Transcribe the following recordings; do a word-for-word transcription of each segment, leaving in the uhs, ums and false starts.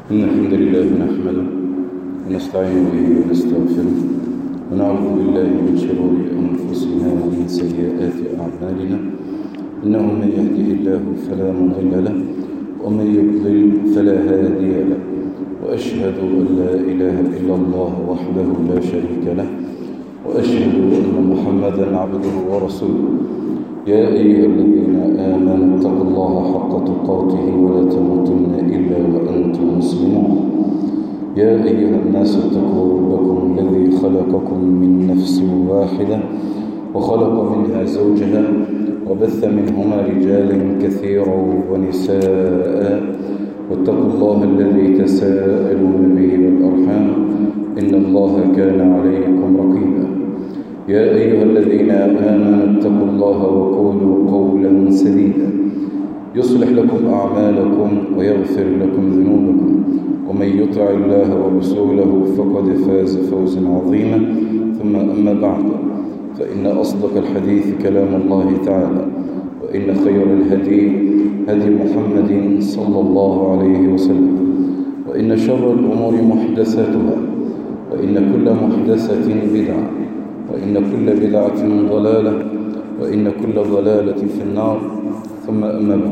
إن الحمد لله نحمده ونستعين به ونستغفره ونعوذ بالله من شرور أنفسنا ومن سيئات أعمالنا إنه من يهده الله فلا مضل له ومن يضلل فلا هادي له وأشهد أن لا إله إلا الله وحده لا شريك له وأشهد أن محمدا عبده ورسوله يا أيها الذين آمنوا اتقوا الله حق تقاته ولا تموتن إلا وأنتم مسلمون يا أيها الناس اتقوا ربكم الذي خلقكم من نفس واحدة وخلق منها زوجها وبث منهما رجالا كثيرا ونساء واتقوا الله الذي تساءلون به والأرحام إن الله كان عليكم رقيبا يا أيها الذين آمنوا اتقوا الله وقولوا قولا سديدا يصلح لكم أعمالكم ويغفر لكم ذنوبكم ومن يطع الله ورسوله فقد فاز فوزا عظيما ثم أما بعد فإن أصدق الحديث كلام الله تعالى وإن خير الهدي هدي محمد صلى الله عليه وسلم وإن شر الأمور محدثاتها وإن كل محدثة بدعة وإن كل بدعة ضلالة وإن كل ضلالة في النار ثم أما بعد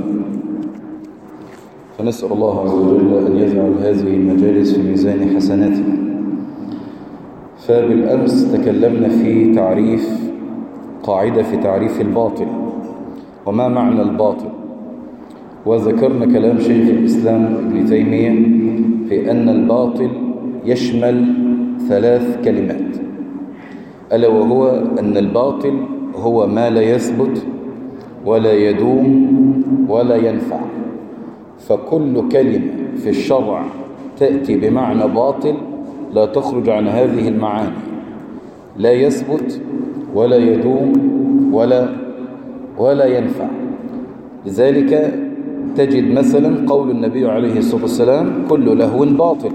فنسأل الله عز وجل أن يجعل هذه المجالس في ميزان حسناتنا. فبالأمس تكلمنا في تعريف قاعدة في تعريف الباطل وما معنى الباطل، وذكرنا كلام شيخ الإسلام ابن تيمية في أن الباطل يشمل ثلاث كلمات، ألا وهو أن الباطل هو ما لا يثبت ولا يدوم ولا ينفع. فكل كلمة في الشرع تأتي بمعنى باطل لا تخرج عن هذه المعاني، لا يثبت ولا يدوم ولا ولا ينفع. لذلك تجد مثلا قول النبي عليه الصلاة والسلام كل لهو باطل،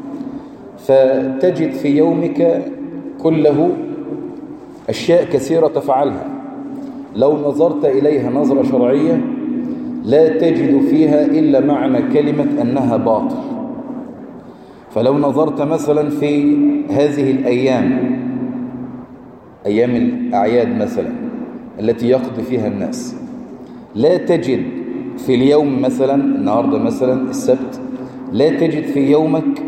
فتجد في يومك كله أشياء كثيرة تفعلها لو نظرت إليها نظرة شرعية لا تجد فيها إلا معنى كلمة أنها باطل. فلو نظرت مثلا في هذه الأيام، أيام الأعياد مثلا التي يقضي فيها الناس، لا تجد في اليوم مثلا النهاردة مثلا السبت، لا تجد في يومك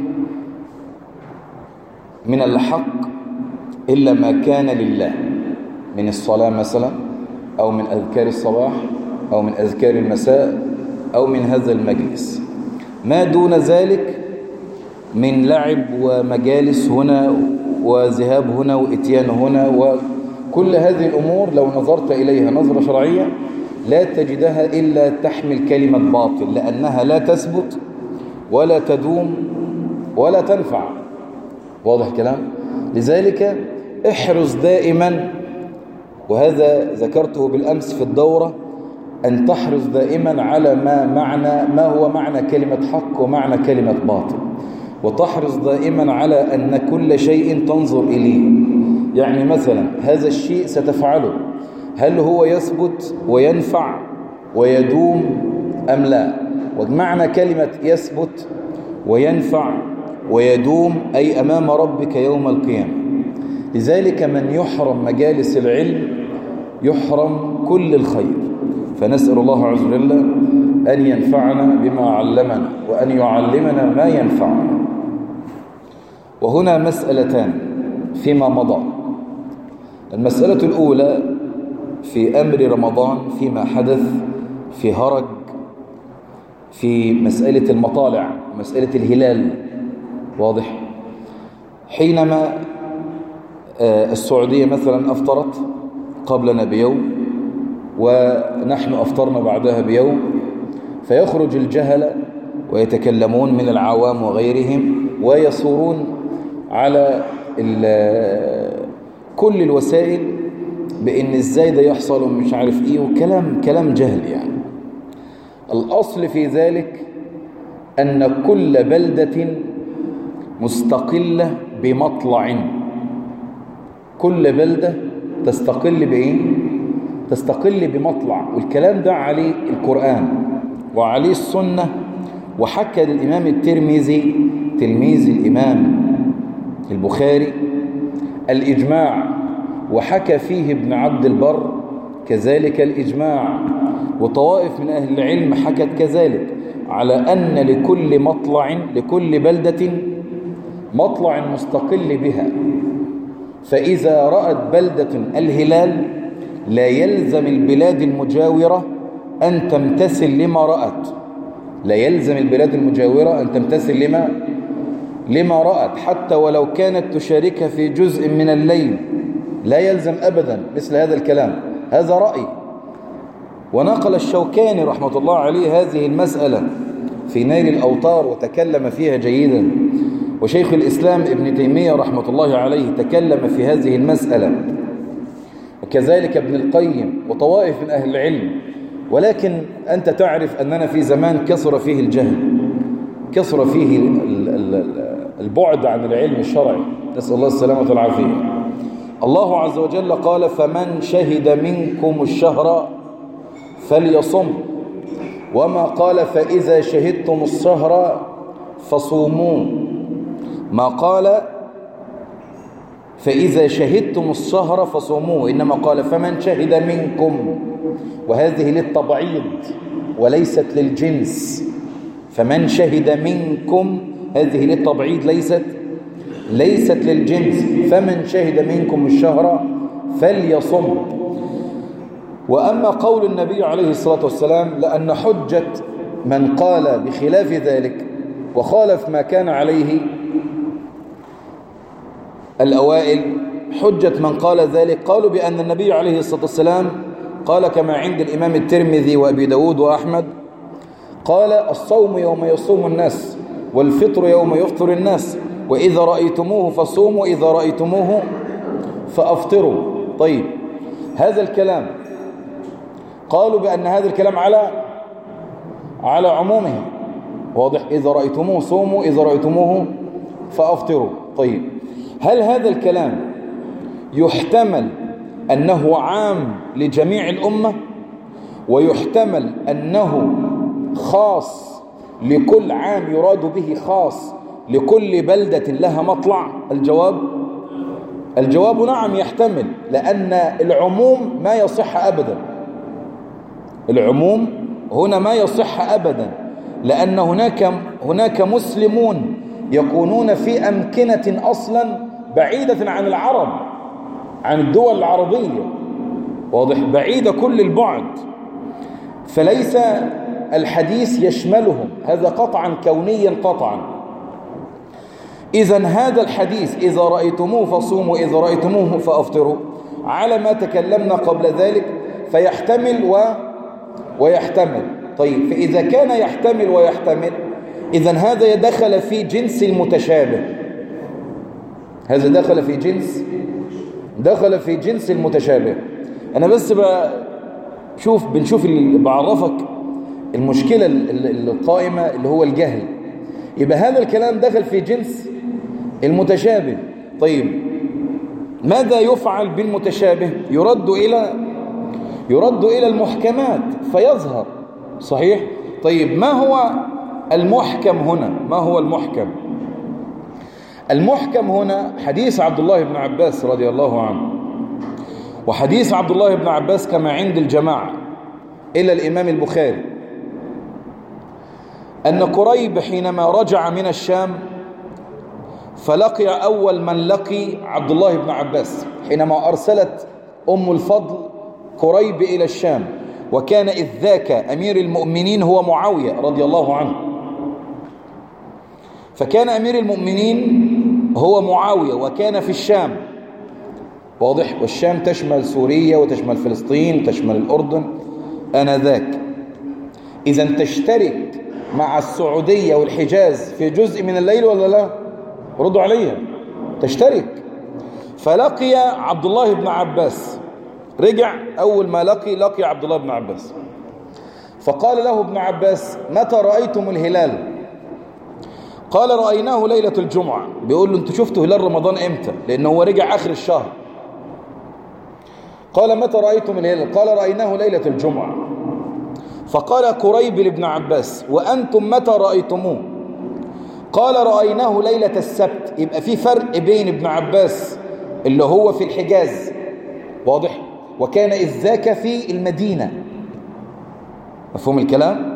من الحق إلا ما كان لله من الصلاة مثلا أو من أذكار الصباح أو من أذكار المساء أو من هذا المجلس. ما دون ذلك من لعب ومجالس هنا وذهاب هنا وإتيان هنا وكل هذه الأمور لو نظرت إليها نظرة شرعية لا تجدها إلا تحمل كلمة باطل، لأنها لا تثبت ولا تدوم ولا تنفع. واضح كلام؟ لذلك احرص دائما، وهذا ذكرته بالأمس في الدورة، أن تحرص دائما على ما معنى ما هو معنى كلمة حق ومعنى كلمة باطل، وتحرص دائما على أن كل شيء تنظر إليه. يعني مثلا هذا الشيء ستفعله هل هو يثبت وينفع ويدوم أم لا؟ ومعنى كلمة يثبت وينفع ويدوم أي أمام ربك يوم القيامة. لذلك من يحرم مجالس العلم يحرم كل الخير. فنسأل الله عز وجل أن ينفعنا بما علمنا وأن يعلمنا ما ينفعنا. وهنا مسألتان فيما مضى. المسألة الأولى في أمر رمضان فيما حدث في هرج في مسألة المطالع، مسألة الهلال. واضح؟ حينما السعودية مثلا أفطرت قبلنا بيوم ونحن أفطرنا بعدها بيوم، فيخرج الجهلة ويتكلمون من العوام وغيرهم ويصورون على كل الوسائل بأن ازاي ده يحصل ومش عارف ايه وكلام كلام جهل. يعني الأصل في ذلك أن كل بلدة مستقلة بمطلع، كل بلدة تستقل بإيه؟ تستقل بمطلع. والكلام ده عليه القرآن وعليه السنة وحكى الإمام الترمذي تلميذ الإمام البخاري الإجماع، وحكى فيه ابن عبد البر كذلك الإجماع، وطوائف من أهل العلم حكت كذلك، على أن لكل مطلع لكل بلدة مطلع مستقل بها، فإذا رأت بلدة الهلال لا يلزم البلاد المجاورة أن تمتثل لما رأت، لا يلزم البلاد المجاورة أن تمتثل لما لما رأت حتى ولو كانت تشاركها في جزء من الليل، لا يلزم أبدا مثل هذا الكلام، هذا رأي. ونقل الشوكاني رحمة الله عليه هذه المسألة في نيل الأوطار وتكلم فيها جيدا، وشيخ الإسلام ابن تيمية رحمة الله عليه تكلم في هذه المسألة، وكذلك ابن القيم وطوائف من أهل العلم. ولكن أنت تعرف أننا في زمان كثر فيه الجهل، كثر فيه البعد عن العلم الشرعي، نسأل الله السلامة والعافية. الله عز وجل قال: فمن شهد منكم الشهر فليصم، وما قال فإذا شهدتم الشهر فصوموا، ما قال فإذا شهدتم الشهر فصوموا، إنما قال فمن شهد منكم، وهذه للتبعيض وليست للجنس. فمن شهد منكم هذه للتبعيض ليست ليست للجنس. فمن شهد منكم الشهر فليصم. وأما قول النبي عليه الصلاة والسلام لأن حجة من قال بخلاف ذلك وخالف ما كان عليه الأوائل، حجة من قال ذلك قالوا بأن النبي عليه الصلاة والسلام قال كما عند الإمام الترمذي وأبي داود وأحمد، قال: الصوم يوم يصوم الناس، والفطر يوم يفطر الناس، وإذا رأيتموه فصوموا، إذا رأيتموه فأفطروا. طيب، هذا الكلام قالوا بأن هذا الكلام على على عمومه، واضح؟ إذا رأيتموه صوموا، إذا رأيتموه فأفطروا. طيب، هل هذا الكلام يحتمل أنه عام لجميع الأمة، ويحتمل أنه خاص لكل عام يراد به خاص لكل بلدة لها مطلع؟ الجواب الجواب نعم يحتمل، لأن العموم ما يصح أبدا. العموم هنا ما يصح أبدا، لأن هناك هناك مسلمون يكونون في أمكنة أصلا بعيدة عن العرب، عن الدول العربية، واضح؟ بعيدة كل البعد، فليس الحديث يشملهم، هذا قطعا كونيا قطعا. إذن هذا الحديث إذا رأيتموه فصوموا، إذا رأيتموه فأفطروا، على ما تكلمنا قبل ذلك، فيحتمل و... ويحتمل. طيب، فإذا كان يحتمل ويحتمل، إذن هذا دخل في جنس المتشابه، هذا دخل في جنس دخل في جنس المتشابه. أنا بس بشوف بنشوف اللي بعرفك المشكلة القائمة اللي هو الجهل. يبقى هذا الكلام دخل في جنس المتشابه. طيب، ماذا يفعل بالمتشابه؟ يرد إلى يرد إلى المحكمات فيظهر، صحيح؟ طيب، ما هو المحكم هنا؟ ما هو المحكم؟ المحكم هنا حديث عبد الله بن عباس رضي الله عنه، وحديث عبد الله بن عباس كما عند الجماعة إلى الإمام البخاري، أن قريب حينما رجع من الشام فلقي أول من لقي عبد الله بن عباس، حينما أرسلت أم الفضل قريب إلى الشام، وكان إذ ذاك أمير المؤمنين هو معاوية رضي الله عنه، فكان أمير المؤمنين هو معاوية وكان في الشام، واضح؟ والشام تشمل سوريا وتشمل فلسطين وتشمل الأردن آنذاك. إذن تشترك مع السعودية والحجاز في جزء من الليل ولا لا؟ ردوا عليها، تشترك. فلقي عبد الله بن عباس، رجع أول ما لقي لقي عبد الله بن عباس، فقال له ابن عباس: متى رأيتم الهلال؟ قال: رأيناه ليلة الجمعة. بيقول له: انتوا شفتوا هلال رمضان امتى؟ لأنه هو رجع آخر الشهر. قال: متى رأيتم الهلال؟ قال: رأيناه ليلة الجمعة. فقال قريب لابن عباس: وأنتم متى رأيتموه؟ قال: رأيناه ليلة السبت. يبقى في فرق بين ابن عباس اللي هو في الحجاز، واضح، وكان إذ ذاك في المدينة. مفهوم الكلام؟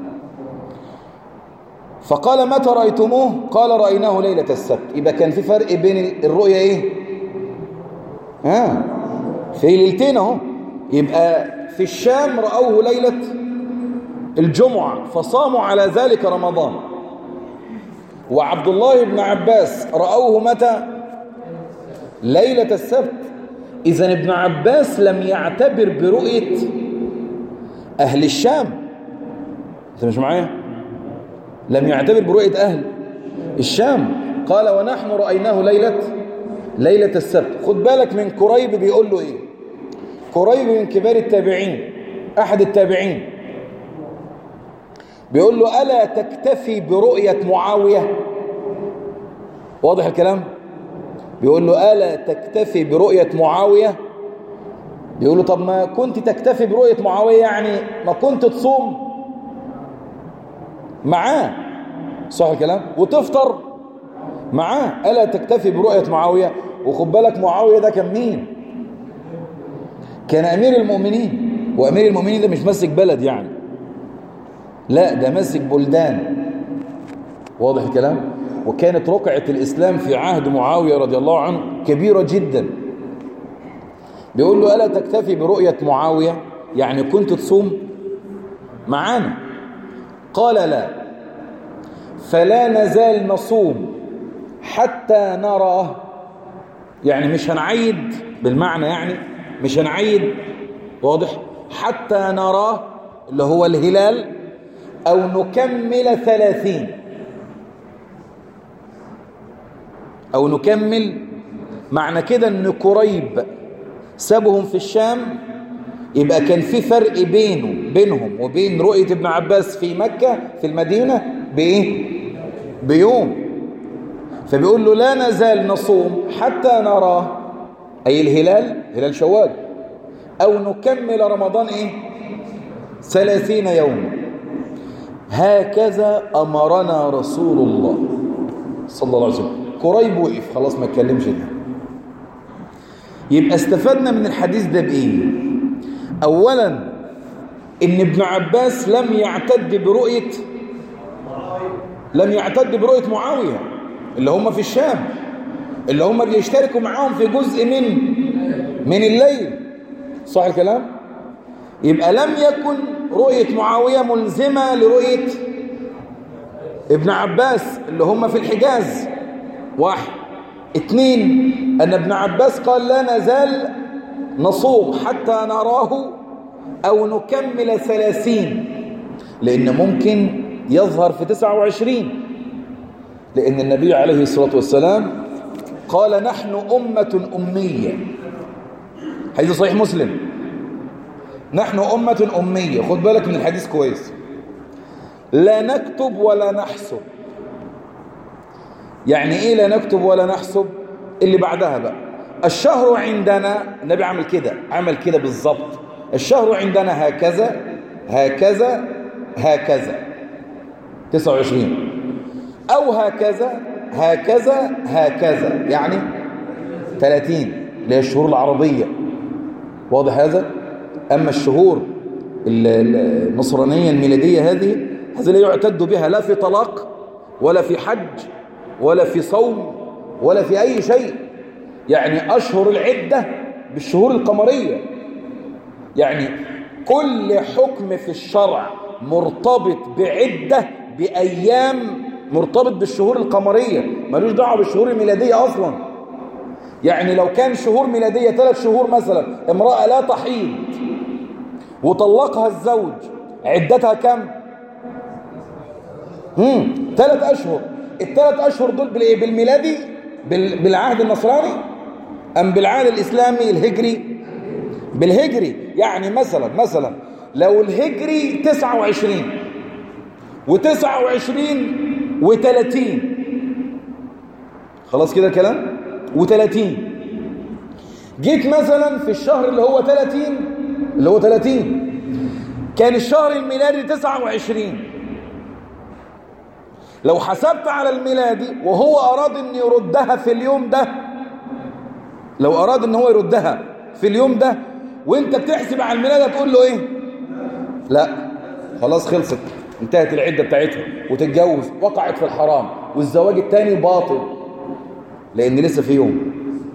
فقال: متى رأيتموه؟ قال: رأيناه ليلة السبت. يبقى كان في فرق بين الرؤية ايه؟ ها في ليلتين اهو. يبقى في الشام رأوه ليلة الجمعة فصاموا على ذلك رمضان، وعبد الله بن عباس رأوه متى؟ ليلة السبت. إذن ابن عباس لم يعتبر برؤية أهل الشام. أنت مش معايا؟ لم يعتبر برؤية أهل الشام. قال: ونحن رأيناه ليلة ليلة السبت. خد بالك من قريب بيقول له إيه. قريب من كبار التابعين، أحد التابعين، بيقول له: ألا تكتفي برؤية معاوية؟ واضح الكلام؟ بيقول له: ألا تكتفي برؤية معاوية؟ بيقول له: طب ما كنت تكتفي برؤية معاوية، يعني ما كنت تصوم معاه، صح الكلام، وتفطر معاه. ألا تكتفي برؤية معاوية؟ وخد بالك معاوية ده كان مين؟ كان أمير المؤمنين، وأمير المؤمنين ده مش ماسك بلد يعني، لا ده ماسك بلدان. واضح الكلام؟ وكانت رقعة الإسلام في عهد معاوية رضي الله عنه كبيرة جدا. بيقول له: ألا تكتفي برؤية معاوية؟ يعني كنت تصوم معانا؟ قال: لا، فلا نزال نصوم حتى نراه. يعني مش هنعيد بالمعنى، يعني مش هنعيد، واضح، حتى نراه اللي هو الهلال، أو نكمل ثلاثين، أو نكمل. معنى كده أن قريب سابهم في الشام، يبقى كان في فرق بينه بينهم وبين رؤية ابن عباس في مكة في المدينة بإيه؟ بيوم. فبيقول له: لا نزال نصوم حتى نراه، أي الهلال، هلال شوال، أو نكمل رمضان إيه؟ ثلاثين يوما. هكذا أمرنا رسول الله صلى الله عليه وسلم. قريب وقف خلاص ما اتكلمش ده. يبقى استفدنا من الحديث ده بإيه؟ أولا إن ابن عباس لم يعتد برؤية لم يعتد برؤية معاوية اللي هم في الشام، اللي هم بيشتركوا معاهم في جزء من من الليل، صح الكلام؟ يبقى لم يكن رؤية معاوية ملزمة لرؤية ابن عباس اللي هم في الحجاز. واحد. اثنين، أن ابن عباس قال: لا نزال نصوم حتى نراه أو نكمل ثلاثين، لأن ممكن يظهر في تسعة وعشرين، لأن النبي عليه الصلاة والسلام قال: نحن أمة أمية. حديث صحيح مسلم، نحن أمة أمية. خد بالك من الحديث كويس. لا نكتب ولا نحسب. يعني إيه لا نكتب ولا نحسب؟ اللي بعدها بقى: الشهر عندنا، النبي عمل كده عمل كده بالظبط. الشهر عندنا هكذا هكذا هكذا تسعة وعشرين، أو هكذا هكذا هكذا، يعني ثلاثين، اللي هي الشهور العربية. واضح هذا؟ أما الشهور النصرانية الميلادية هذه هذا لا يعتد بها لا في طلاق ولا في حج ولا في صوم ولا في أي شيء. يعني أشهر العدة بالشهور القمرية. يعني كل حكم في الشرع مرتبط بعدة بأيام، مرتبط بالشهور القمرية، ملوش دعوة بالشهور الميلادية أصلا. يعني لو كان شهور ميلادية ثلاث شهور مثلا، امرأة لا تحيض وطلقها الزوج، عدتها كم؟ امم ثلاث أشهر. الثلاث أشهر دول بالإيه؟ بالميلادي، بالعهد النصراني، أم بالعهد الإسلامي الهجري؟ بالهجري. يعني مثلا مثلا لو الهجري تسعة وعشرين وتسعة وعشرين وثلاثين، خلاص كده كلام، وثلاثين، جيت مثلا في الشهر اللي هو ثلاثين اللي هو ثلاثين كان الشهر الميلادي تسعة وعشرين، لو حسبت على الميلادي وهو أراد أن يردها في اليوم ده، لو أراد أن هو يردها في اليوم ده وانت بتحسب على الميلاد هتقول له ايه؟ لا خلاص خلصت، انتهت العدة بتاعتها وتتجوز، وقعت في الحرام، والزواج التاني باطل لأن لسه في يوم.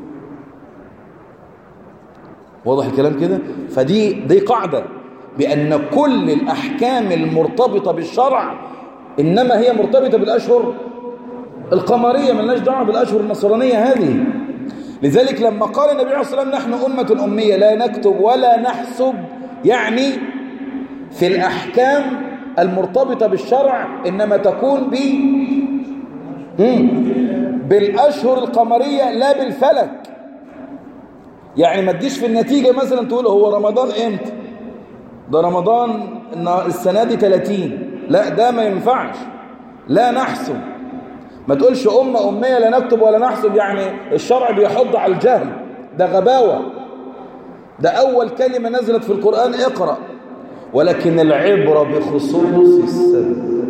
واضح الكلام كده؟ فدي دي قاعدة بأن كل الأحكام المرتبطة بالشرع إنما هي مرتبطة بالأشهر القمرية، ملناش دعوة بالأشهر النصرانية هذه. لذلك لما قال النبي عليه الصلاة والسلام نحن أمة أمية لا نكتب ولا نحسب، يعني في الأحكام المرتبطة بالشرع إنما تكون ب بالأشهر القمرية لا بالفلك. يعني ما تجيش في النتيجة مثلا تقول هو رمضان امتى؟ ده رمضان السنة دي ثلاثين، لا ده ما ينفعش، لا نحسب. ما تقولش أمة أمية لا نكتب ولا نحسب، يعني الشرع بيحض على الجهل، ده غباوة. ده أول كلمة نزلت في القرآن اقرأ، ولكن العبرة بخصوص السبب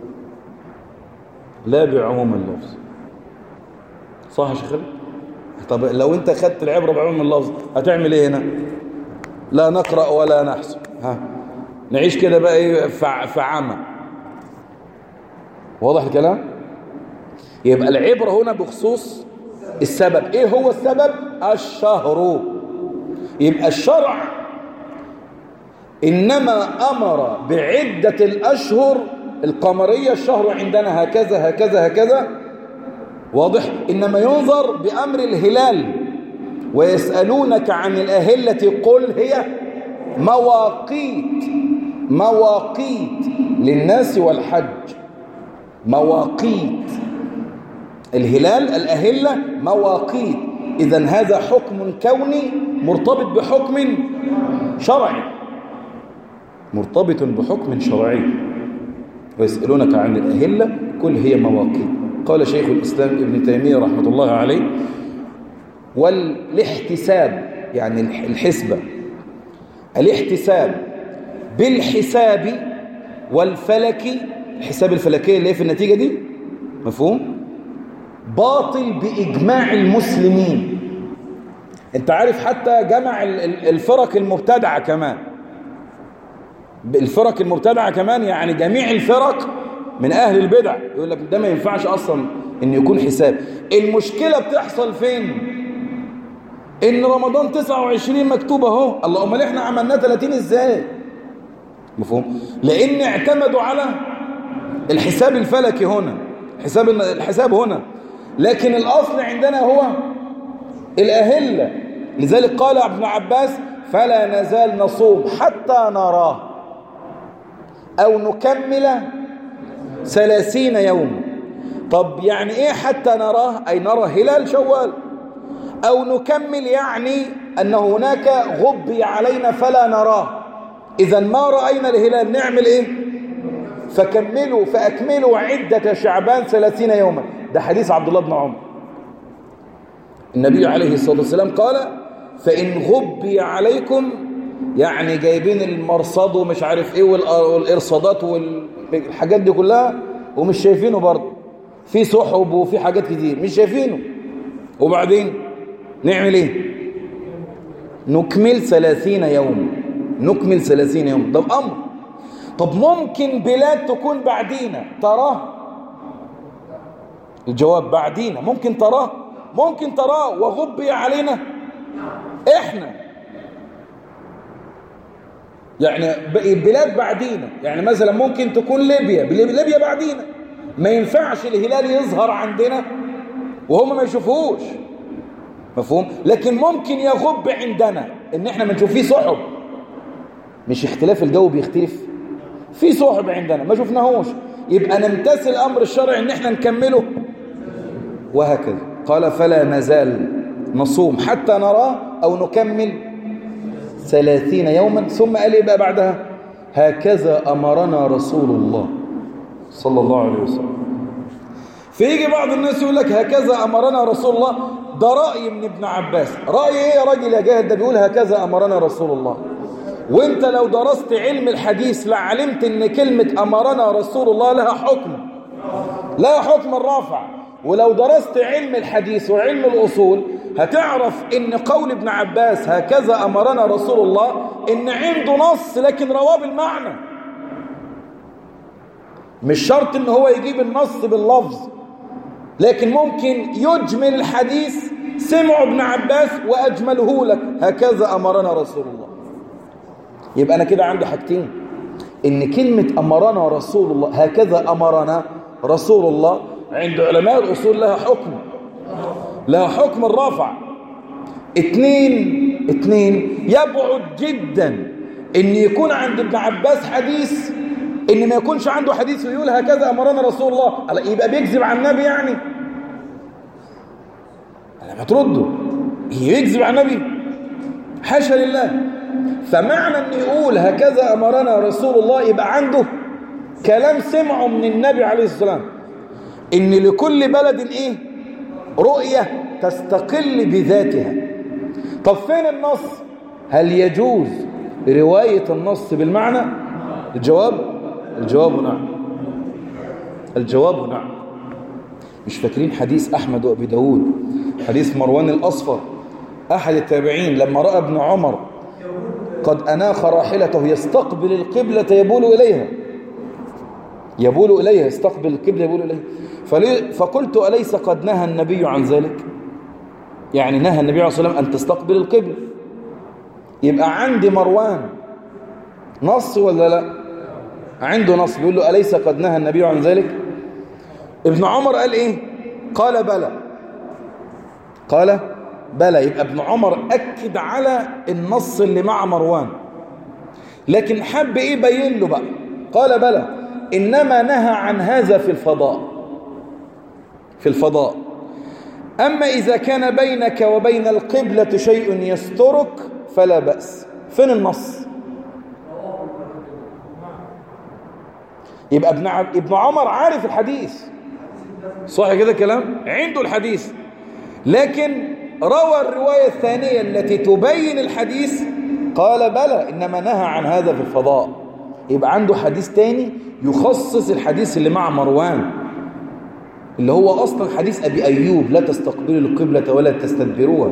لا بعموم اللفظ. صح يا شيخ؟ طب لو انت خدت العبرة بعموم اللفظ هتعمل ايه هنا؟ لا نقرأ ولا نحسب، ها نعيش كده بقى ايه في عامة. واضح الكلام؟ يبقى العبرة هنا بخصوص السبب. ايه هو السبب؟ الشهر. يبقى الشرع إنما أمر بعدة الأشهر القمرية، الشهر عندنا هكذا هكذا هكذا، واضح؟ إنما ينظر بأمر الهلال. ويسألونك عن الأهلة قل هي مواقيت، مواقيت للناس والحج، مواقيت. الهلال الأهلة مواقيت. إذن هذا حكم كوني مرتبط بحكم شرعي، مرتبط بحكم شرعي. ويسألونك عن الأهلة قل هي مواقيت. قال شيخ الإسلام ابن تيمية رحمة الله عليه: والاحتساب يعني الحسبة، الاحتساب بالحساب والفلك، الحساب الفلكي اللي هي في النتيجة دي، مفهوم؟ باطل بإجماع المسلمين. انت عارف حتى جمع الفرق المبتدعة كمان، الفرق المبتدعة كمان يعني جميع الفرق من أهل البدع يقول لك ده ما ينفعش أصلا إن يكون حساب. المشكلة بتحصل فين؟ إن رمضان تسعة وعشرين مكتوب أهو، الله أمال إحنا عملناه ثلاثين إزاي؟ مفهوم؟ لأن اعتمدوا على الحساب الفلكي هنا، حساب الحساب هنا، لكن الأصل عندنا هو الأهلة. لذلك قال ابن عباس: فلا نزال نصوم حتى نراه أو نكمل ثلاثين يوم. طب يعني إيه حتى نراه؟ أي نرى هلال شوال. أو نكمل يعني أن هناك غبي علينا فلا نراه، إذا ما رأينا الهلال نعمل إيه؟ فكملوا فأكملوا عدة شعبان ثلاثين يوما. ده حديث عبد الله بن عمر. النبي عليه الصلاة والسلام قال: فإن غبي عليكم، يعني جايبين المرصاد ومش عارف ايه والارصادات والحاجات دي كلها ومش شايفينه، برضه في سحب وفي حاجات كتير مش شايفينه، وبعدين نعمل ايه؟ نكمل ثلاثين يوم، نكمل ثلاثين يوم. ده الامر. طب ممكن بلاد تكون بعدينا تراه؟ الجواب بعدينا ممكن تراه، ممكن تراه وغبي علينا احنا، يعني بلاد بعدينا. يعني مثلا ممكن تكون ليبيا، ليبيا بعدينا، ما ينفعش الهلال يظهر عندنا وهم ما يشوفوش، مفهوم؟ لكن ممكن يغب عندنا ان احنا ما نشوف فيه سحب، مش اختلاف الجو بيختلف، في سحب عندنا ما شفناهوش، يبقى نمتثل امر الشرع ان احنا نكمله، وهكذا. قال: فلا نزال نصوم حتى نراه أو نكمل ثلاثين يوما. ثم قال إيه بقى بعدها؟ هكذا أمرنا رسول الله صلى الله عليه وسلم. فيجي بعض الناس يقول لك هكذا أمرنا رسول الله، ده رأي من ابن عباس. رأي إيه يا راجل يا جاهل؟ ده بيقول هكذا أمرنا رسول الله. وانت لو درست علم الحديث لعلمت ان كلمة أمرنا رسول الله لها حكم، لها حكم الرافع. ولو درست علم الحديث وعلم الأصول هتعرف ان قول ابن عباس هكذا أمرنا رسول الله ان عنده نص لكن رواه بالمعنى. مش شرط ان هو يجيب النص باللفظ، لكن ممكن يجمل الحديث، سمعوا ابن عباس وأجمله لك هكذا أمرنا رسول الله. يبقى أنا كده عندي حاجتين، إن كلمة أمرنا رسول الله هكذا أمرنا رسول الله عند علماء الأصول لها حكم، لها حكم الرافع. اتنين اتنين يبعد جدا إن يكون عند ابن عباس حديث إن ما يكونش عنده حديث ويقول هكذا أمرنا رسول الله، يبقى بيكذب عن النبي يعني. ما تردوا يكذب عن النبي، حاشا لله. فمعنى ان يقول هكذا امرنا رسول الله يبقى عنده كلام سمعه من النبي عليه السلام، ان لكل بلد ايه رؤية تستقل بذاتها. طب فين النص؟ هل يجوز رواية النص بالمعنى؟ الجواب الجواب نعم، الجواب نعم. مش فاكرين حديث أحمد وأبي داود، حديث مروان الأصفر أحد التابعين لما رأى ابن عمر قد أناخ راحلته يستقبل القبلة يبول إليها، يبول إليها يستقبل القبلة يبول إليها، فقلت أليس قد نهى النبي عن ذلك؟ يعني نهى النبي عليه الصلاة والسلام أن تستقبل القبلة. يبقى عندي مروان نص ولا لا؟ عنده نص بيقول له أليس قد نهى النبي عن ذلك؟ ابن عمر قال ايه؟ قال بلى، قال بلى. يبقى ابن عمر أكد على النص اللي مع مروان، لكن حب ايه بين له بقى؟ قال بلى إنما نهى عن هذا في الفضاء، في الفضاء. أما إذا كان بينك وبين القبلة شيء يسترك فلا بأس. فين النص؟ يبقى ابن ابن عمر عارف الحديث، صح كده كلام؟ عنده الحديث، لكن روى الرواية الثانية التي تبين الحديث قال بلى إنما نهى عن هذا في الفضاء. يبقى عنده حديث تاني يخصص الحديث اللي مع مروان، اللي هو أصلا حديث أبي أيوب لا تستقبلوا القبلة ولا تستدبروها.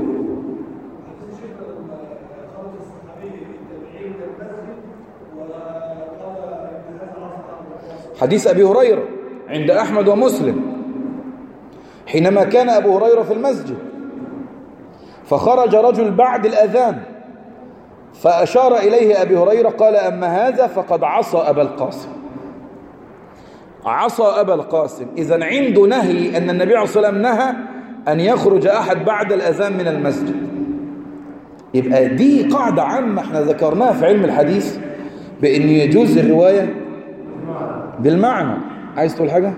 حديث أبي هريرة عند أحمد ومسلم حينما كان أبو هريرة في المسجد فخرج رجل بعد الأذان فأشار إليه أبي هريرة قال أما هذا فقد عصى أبا القاسم، عصى أبا القاسم. إذن عنده نهي أن النبي عليه الصلاة والسلام نهى أن يخرج أحد بعد الأذان من المسجد. يبقى دي قاعدة عامة احنا ذكرناها في علم الحديث بأن يجوز الرواية بالمعنى. عايز تقول حاجة؟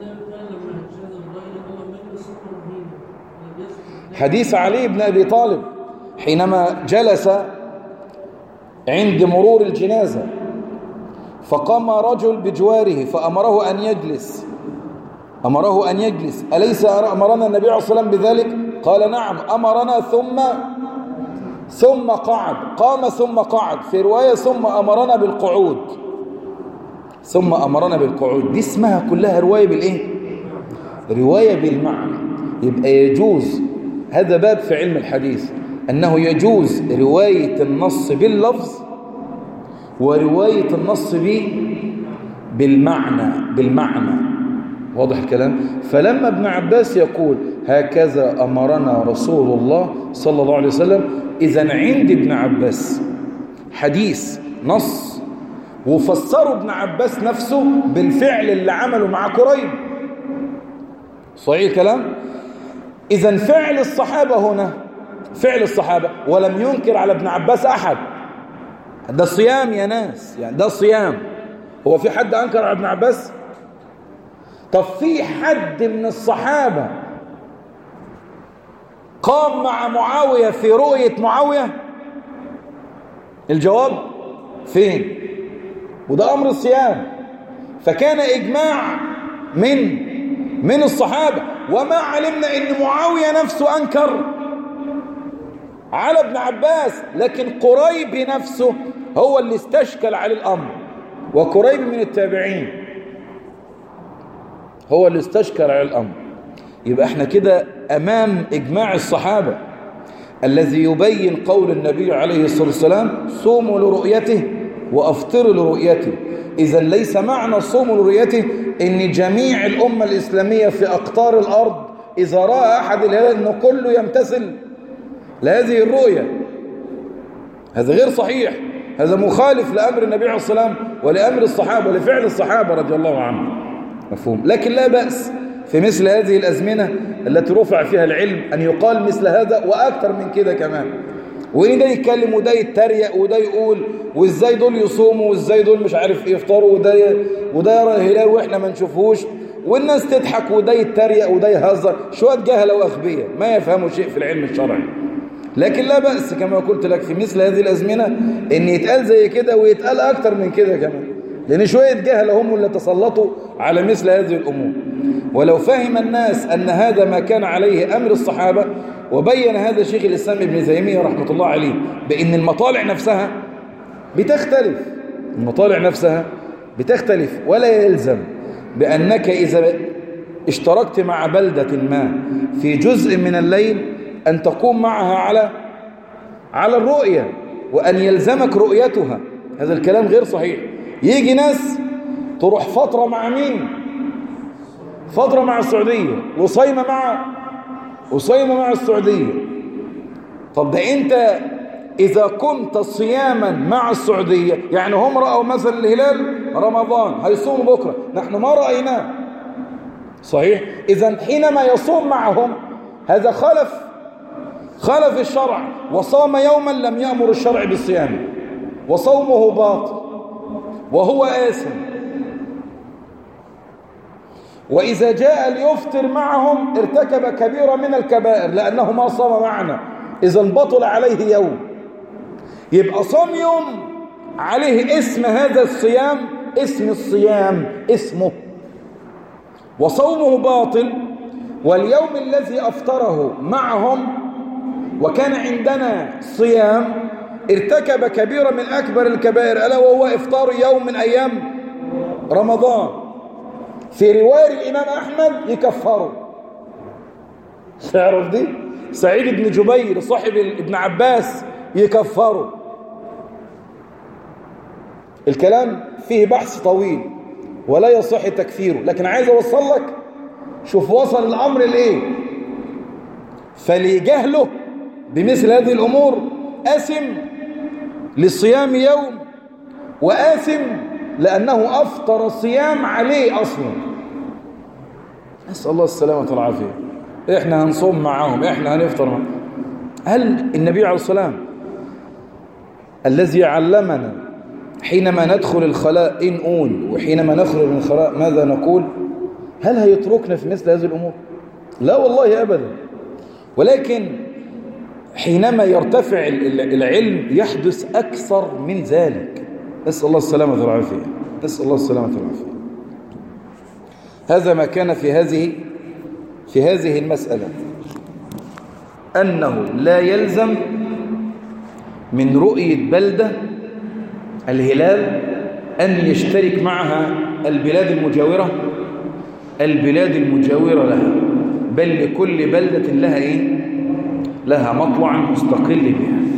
حديث علي بن أبي طالب حينما جلس عند مرور الجنازة فقام رجل بجواره فأمره أن يجلس، أمره أن يجلس. أليس أمرنا النبي عليه الصلاة والسلام بذلك؟ قال نعم أمرنا ثم ثم قعد، قام ثم قعد، في رواية ثم أمرنا بالقعود، ثم أمرنا بالقعود. دي اسمها كلها رواية بالإيه؟ رواية بالمعنى. يبقى يجوز، هذا باب في علم الحديث، أنه يجوز رواية النص باللفظ ورواية النص به بالمعنى، بالمعنى. واضح الكلام؟ فلما ابن عباس يقول هكذا أمرنا رسول الله صلى الله عليه وسلم، إذن عند ابن عباس حديث نص وفسروا ابن عباس نفسه بالفعل اللي عمله مع قريب. صحيح الكلام؟ إذن فعل الصحابة هنا فعل الصحابة ولم ينكر على ابن عباس أحد. ده صيام يا ناس، يعني ده صيام. هو في حد أنكر على ابن عباس؟ طب في حد من الصحابة قام مع معاوية في رؤية معاوية؟ الجواب فين؟ وده أمر الصيام. فكان إجماع من من الصحابة، وما علمنا إن معاوية نفسه أنكر على ابن عباس، لكن قريب نفسه هو اللي استشكل على الأمر، وكريب من التابعين هو اللي استشكل على الأمر. يبقى احنا كده أمام إجماع الصحابة الذي يبين قول النبي عليه الصلاة والسلام صوموا لرؤيته وأفطروا لرؤيته. إذا ليس معنى صوموا لرؤيته إن جميع الأمة الإسلامية في أقطار الأرض إذا رأى أحد الهلال إنه كله يمتثل لهذه الرؤية. هذا غير صحيح، هذا مخالف لأمر النبي عليه الصلاة والسلام ولأمر الصحابة ولفعل الصحابة رضي الله عنهم. مفهوم؟ لكن لا بأس في مثل هذه الأزمنة التي رفع فيها العلم أن يقال مثل هذا وأكثر من كده كمان، وإن ده يتكلم وده يتريق وده يقول وإزاي دول يصوموا وإزاي دول مش عارف يفطروا وده وده يرى الهلال وإحنا ما نشوفهوش، والناس تضحك وده يتريق وده يهزر. شوية جهلة وأغبياء ما يفهموا شيء في العلم الشرعي. لكن لا بأس كما قلت لك في مثل هذه الأزمنة إن يتقال زي كده ويتقال أكثر من كده كمان، لأن شوية جهلة هم اللي تسلطوا على مثل هذه الأمور. ولو فهم الناس أن هذا ما كان عليه أمر الصحابة، وبين هذا شيخ الإسلام ابن تيمية رحمة الله عليه بأن المطالع نفسها بتختلف، المطالع نفسها بتختلف، ولا يلزم بأنك إذا اشتركت مع بلدة ما في جزء من الليل أن تقوم معها على على الرؤية وأن يلزمك رؤيتها. هذا الكلام غير صحيح. يجي ناس تروح فترة مع مين؟ فترة مع السعودية وصيمة مع وصيمة مع السعودية. طب ده أنت إذا كنت صياما مع السعودية، يعني هم رأوا مثلا الهلال رمضان هيصوموا بكرة، نحن ما رأيناه، صحيح؟ إذا حينما يصوم معهم هذا خالف خالف الشرع، وصام يوما لم يأمر الشرع بالصيام، وصومه باطل وهو آثم. وإذا جاء ليفطر معهم ارتكب كبيرة من الكبائر لأنه ما صام معنا، إذا بطل عليه يوم. يبقى صام يوم عليه اسم هذا الصيام، اسم الصيام اسمه، وصومه باطل. واليوم الذي أفطره معهم وكان عندنا صيام ارتكب كبيرة من أكبر الكبائر، ألا وهو إفطار يوم من أيام رمضان. في رواية الإمام أحمد يكفروا. تعرف دي؟ سعيد بن جبير صاحب ابن عباس يكفروا. الكلام فيه بحث طويل ولا يصح تكفيره، لكن عايز أوصل لك شوف وصل الأمر لإيه. فلجهله بمثل هذه الأمور آثم للصيام يوم، وآثم لأنه أفطر الصيام عليه أصلا. نسأل الله السلامة والعافية. إحنا هنصوم معهم، إحنا هنفطر معهم. هل النبي عليه الصلاة والسلام الذي علمنا حينما ندخل الخلاء إيه نقول وحينما نخرج من الخلاء ماذا نقول، هل هيتركنا في مثل هذه الأمور؟ لا والله أبدا. ولكن حينما يرتفع العلم يحدث أكثر من ذلك. نسأل الله السلامة والعافية. نسأل الله السلامة والعافية. هذا ما كان في هذه في هذه المسألة، أنه لا يلزم من رؤية بلدة الهلال أن يشترك معها البلاد المجاورة البلاد المجاورة لها، بل لكل بلدة لها إيه؟ لها مطلع مستقل بها.